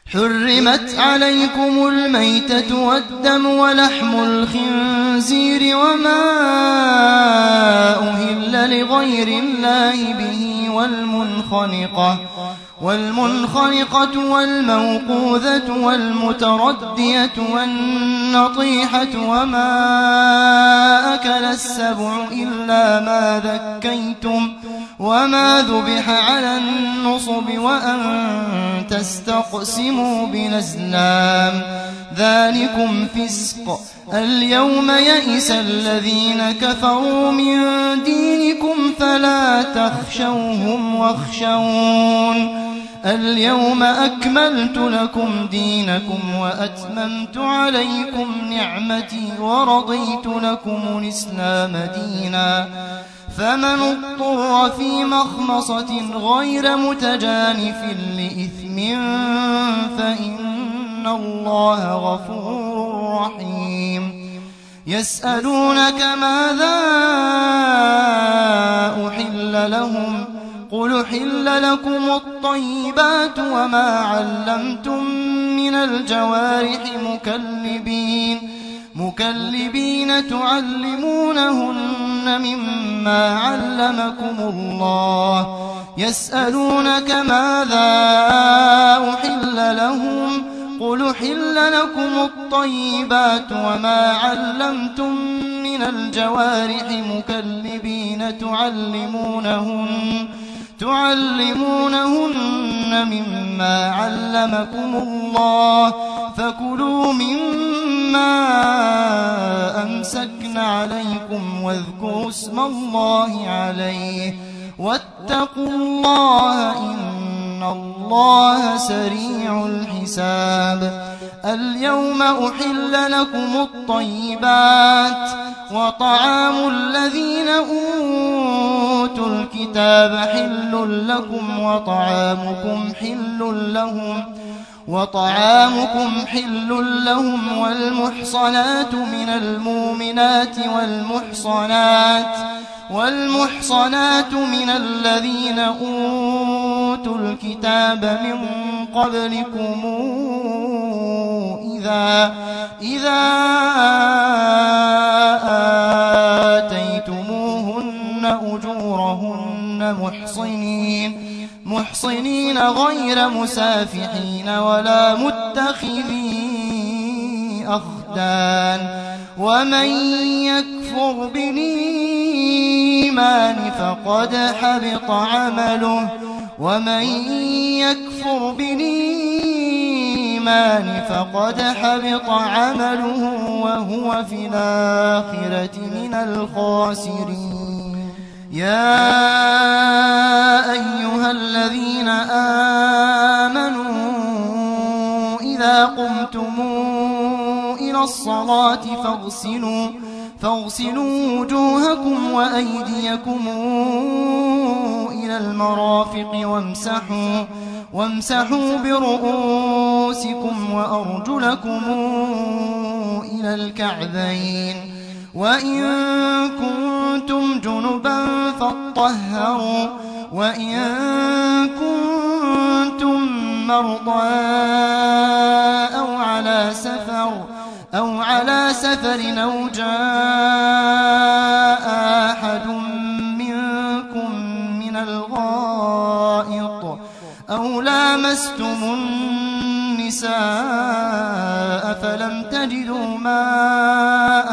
حرمت عليكم الميتة والدم ولحم الخنزير وما أهل لغير الله به والمنخنقة والموقوذة والمتردية والنطيحة وما أكل السبع إلا ما ذكيتم وما ذبح على النصب وأن تستقسموا بالأزلام ذلكم فسق. اليوم يئس الذين كفروا من دينكم فلا تخشوهم واخشون. اليوم أكملت لكم دينكم وأتممت عليكم نعمتي ورضيت لكم الإسلام دينا. فمن اضطر في مخمصة غير متجانف لإثم فإن الله غفور رحيم. يسألونك ماذا أحل لهم قل أحل لكم الطيبات وما علمتم من الجوارح مكلبين تعلمونهن مما علمكم الله. يسألونك ماذا أحل لهم قل أحل لكم الطيبات وما علمتم من الجوارح مكلبين تعلمونهن مما علمكم الله. فكلوا مما أمسكن عليكم واذكروا اسم الله عليه واتقوا الله إن الله سريع الحساب. اليوم أحل لكم الطيبات وطعام الذين أوتوا الكتاب حل لكم وطعامكم حل لهم والمحصنات من المؤمنات والمحصنات من الذين أوتوا الكتاب من قبلكم إذا آتيتموهن أجورهن محصنين غير مسافحين ولا متخذي أخدان. ومن يكفر بالإيمان فقد حبط عمله وهو في الآخرة من الخاسرين. يا أيها الذين آمنوا إذا قمتم إلى الصلاة فاغسلوا وجوهكم وأيديكم إلى المرافق وامسحوا برؤوسكم وأرجلكم إلى الكعبين. وإن كنتم جنبا فاطهروا وإن كنتم مرضى أو على سفر أو جاء أحد منكم من الغائط أو لامستم النساء فلم تجدوا ماء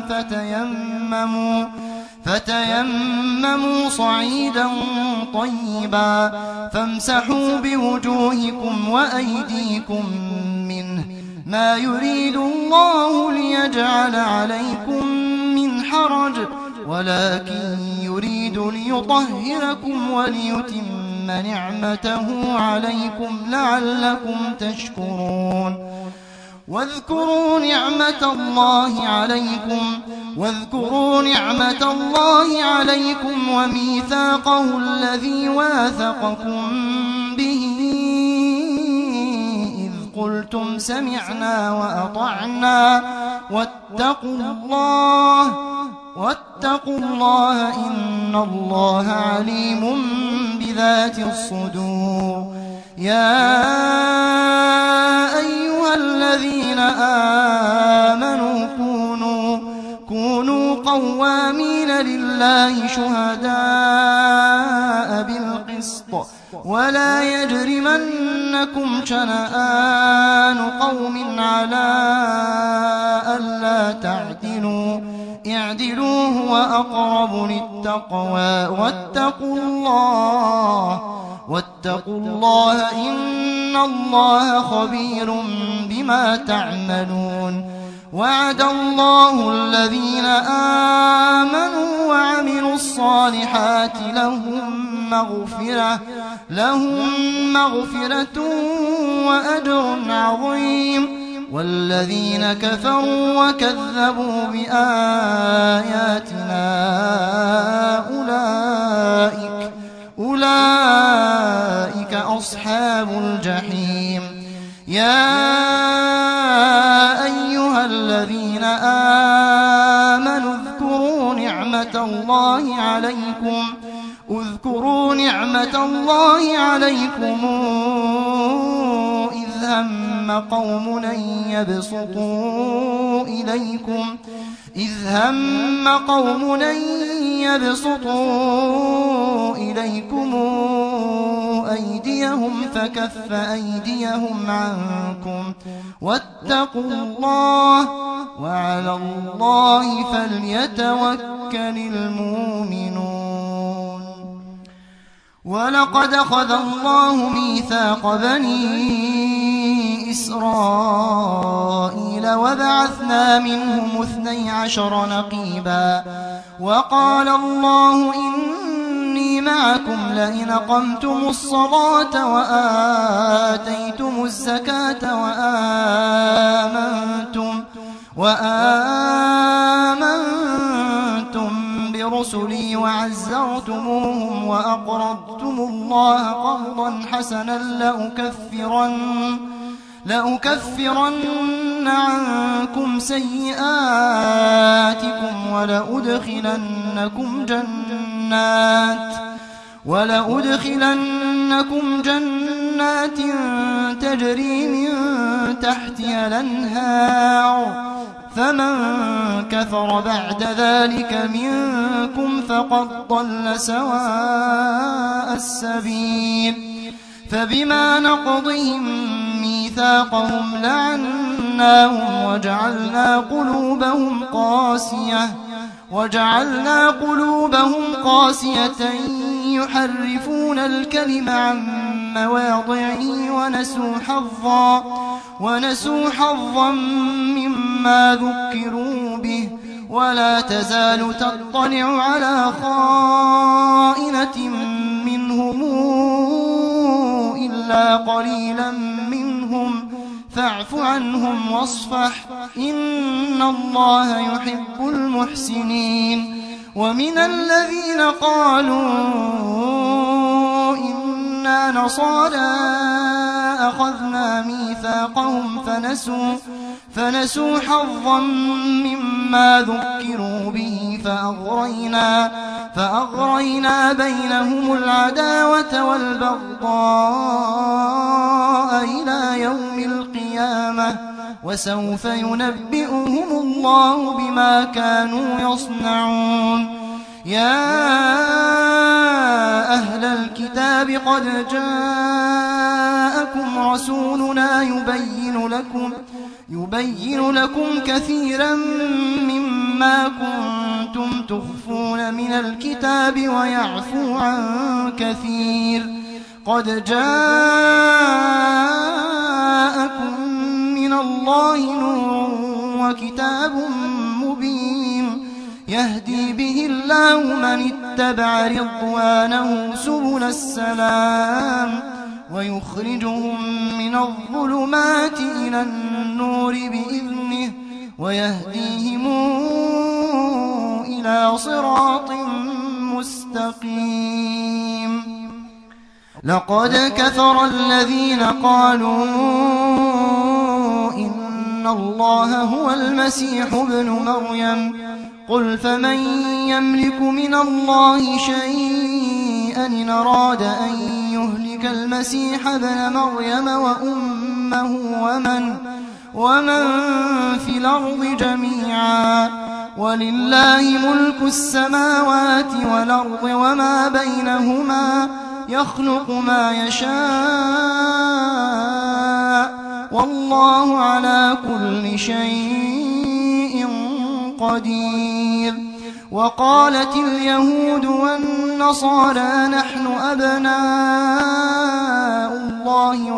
فتيمموا صعيدا طيبا فامسحوا بوجوهكم وأيديكم منه ما يريد الله ليجعل عليكم من حرج ولكن يريد ليطهركم وليتم نعمته عليكم لعلكم تشكرون. واذكروا نعمة الله عليكم وميثاقه الذي واثقكم به إذ قلتم سمعنا وأطعنا واتقوا الله إن الله عليم بذات الصدور. يا الله شهداء بالقسط ولا يجرمنكم شنآن قوم على ألا تعدلوا اعدلوا هو أقرب للتقوى واتقوا الله إن الله خبير بما تعملون وعد الله الذين آمنوا وعملوا الصالحات لهم مغفرة وأجر عظيم والذين كفروا وكذبوا بآياتنا أولئك أصحاب الجحيم يا أيها الذين آمنوا اذكروا نعمة الله عليكم إذ هم قوم أن يبسطوا إليكم أيديهم فكف أيديهم عنكم واتقوا الله وعلى الله فليتوكل المؤمنون ولقد أخذ الله ميثاق بني إسرائيل وبعثنا منهم 12 نقيبا وقال الله إني معكم لئن أقمتم الصلاة وآتيتم الزكاة وآمنتم برسلي وعزرتموهم وأقرضتم الله قرضا حسنا لأكفرن عنكم سيئاتكم ولأدخلنكم جنات تجري من تحتها الأنهار فمن كفر بعد ذلك منكم فقد ضل سواء السبيل فبما نقضهم ميثاقهم لعناهم وجعلنا قلوبهم قاسية يحرفون الكلم عن مواضعه ونسوا حظا مما ذكروا به ولا تزال تطلع على خائنة منهم إلا قليلا منهم فاعف عنهم واصفح إن الله يحب المحسنين ومن الذين قالوا إنا نصارى أخذنا ميثاقهم فنسوا حظا مما ذكروا به فأغرينا بينهم العداوة والبغضاء إلى يوم القيامة وسوف ينبئهم الله بما كانوا يصنعون يا أهل الكتاب قد جاءكم رسولنا يبين لكم كثيرا مما كنتم تخفون من الكتاب ويعفو عن كثير قد جاءكم من الله نور وكتاب مبين يهدي به الله من اتبع رضوانه سبل السلام ويخرجهم من الظلمات إلى النور بإذنه ويهديهم إلى صراط مستقيم لقد كفر الذين قالوا إن الله هو المسيح ابن مريم قل فمن يملك من الله شيئا إن أراد أن يهلك المسيح ابن مريم وأمه ومن في الأرض جميعا ولله ملك السماوات والأرض وما بينهما يخلق ما يشاء والله على كل شيء قدير. وقالت اليهود والنصارى نحن أبناء الله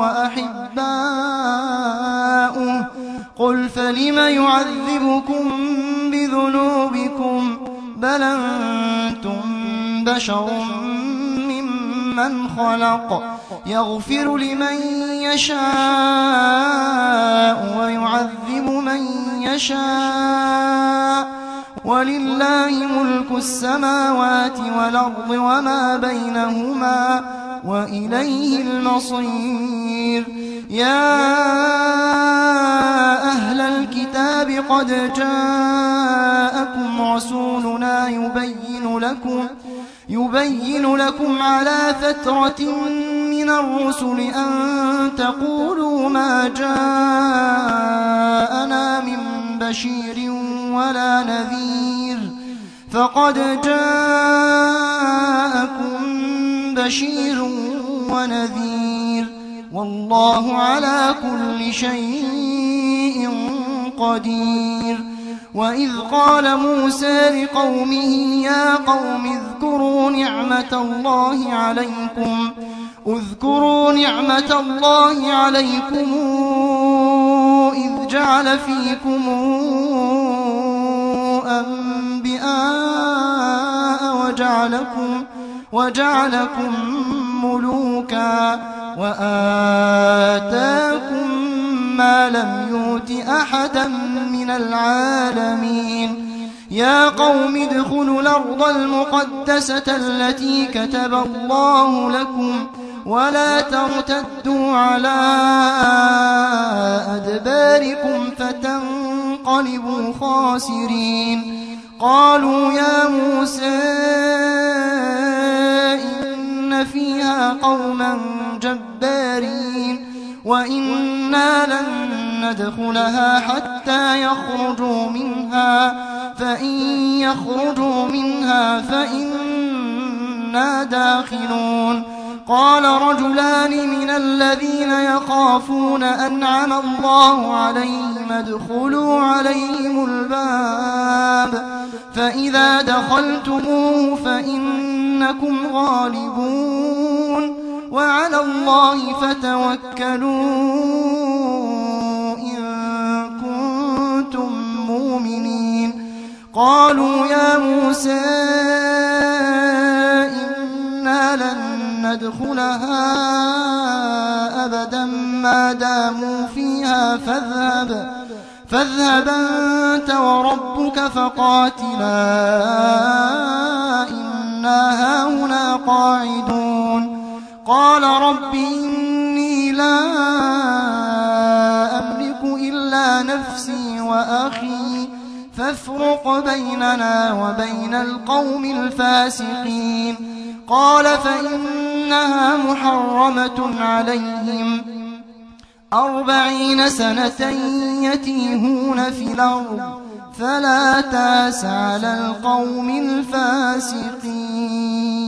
وأحباؤه قل فلم يعذبكم بذنوبكم بل أنتم بشر ممن خلق يغفر لمن يشاء ويعذب من يشاء ولله ملك السماوات والأرض وما بينهما وإليه المصير. يا أهل الكتاب قد جاءكم رسولنا يبين لكم على فترة من الرسل أن تقولوا ما جاءنا من بشير ولا نذير فقد جاءكم بشير ونذير والله على كل شيء قدير. وإذ قال موسى لقومه يا قوم اذكروا نعمة الله عليكم إذ جعل فيكم أنبياء وجعلكم ملوكا وآتاكم ما لم يؤت أحدا من العالمين. يا قوم ادخلوا الأرض المقدسة التي كتب الله لكم ولا ترتدوا على أدباركم فتنقلبوا خاسرين. قالوا يا موسى إن فيها قوما جبارين وإنا لن ندخلها حتى يخرجوا منها فإن يخرجوا منها فإنا داخلون. قال رجلان من الذين يخافون أنعم الله عليهم ادخلوا عليهم الباب فإذا دخلتموه فإنكم غالبون وعلى الله فتوكلوا إن كنتم مؤمنين. قالوا يا موسى إنا لن ندخلها أبدا ما داموا فيها فاذهب أنت وربك فقاتلا إنا هاهنا قاعدون. قال رب إني لا أملك إلا نفسي وأخي فافرق بيننا وبين القوم الفاسقين. قال فإنها محرمة عليهم 40 سنة يتيهون في الأرض فلا تأس على القوم الفاسقين.